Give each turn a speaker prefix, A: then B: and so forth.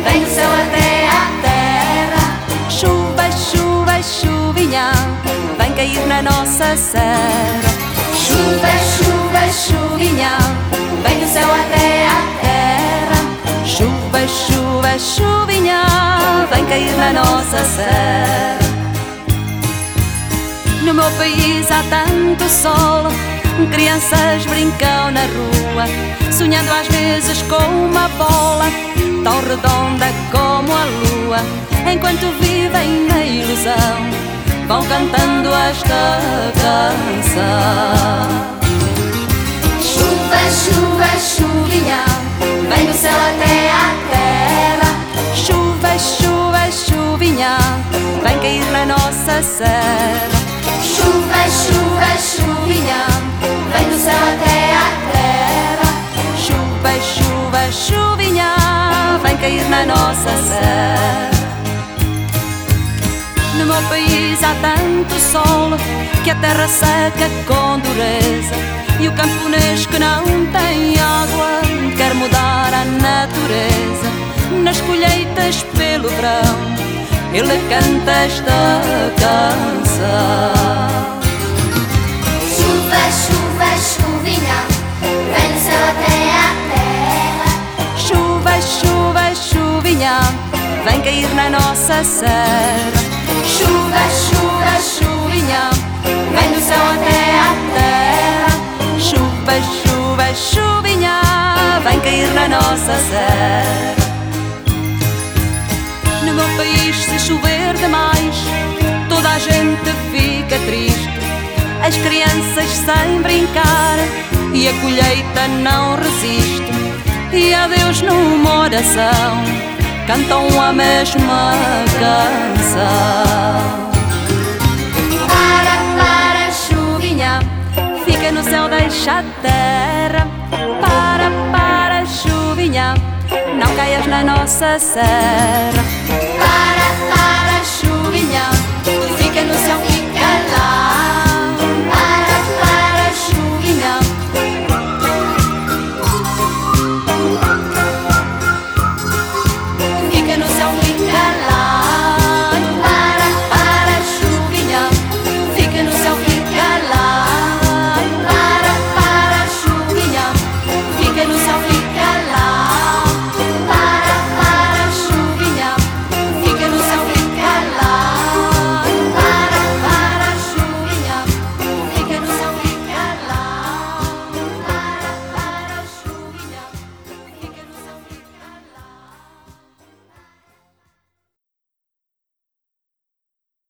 A: vem do céu até à terra.
B: Chuva, chuva, chuvinha, vem cair na nossa serra.
A: Chuva, chuva, chuvinha, vem do céu até à terra.
B: Chuva, chuva, chuvinha, vem cair na nossa serra. No meu país há tanto sol, crianças brincam na rua, sonhando às vezes com uma bola tão redonda como a lua. Enquanto vivem na ilusão, vão cantando esta canção.
A: Chuva, chuva, chuvinha, vem do céu até à terra.
B: Chuva, chuva, chuvinha, vem cair na nossa serra.
A: Chuva, chuva, chuvinha, vem do céu até à terra.
B: Chuva, chuva, chuvinha, vem cair na nossa serra. No meu país há tanto sol que a terra seca com dureza, e o camponês que não tem água quer mudar a natureza. Nas colheitas pelo verão ele canta esta canção.
A: Chuva, chuva, chuvinha, vem do céu até à terra.
B: Chuva, chuva, chuvinha, vem cair na nossa serra.
A: Chuva, chuva, chuvinha, vem do céu até à terra.
B: Chuva, chuva, chuvinha, vem cair na nossa serra. No meu país, se chover demais, toda a gente fica triste. As crianças sem brincar e a colheita não resiste. E a Deus numa oração cantam a mesma canção.
A: Para, chuvinha,
B: Fica no céu, deixa a terra. Para, chuvinha, não caias na nossa serra.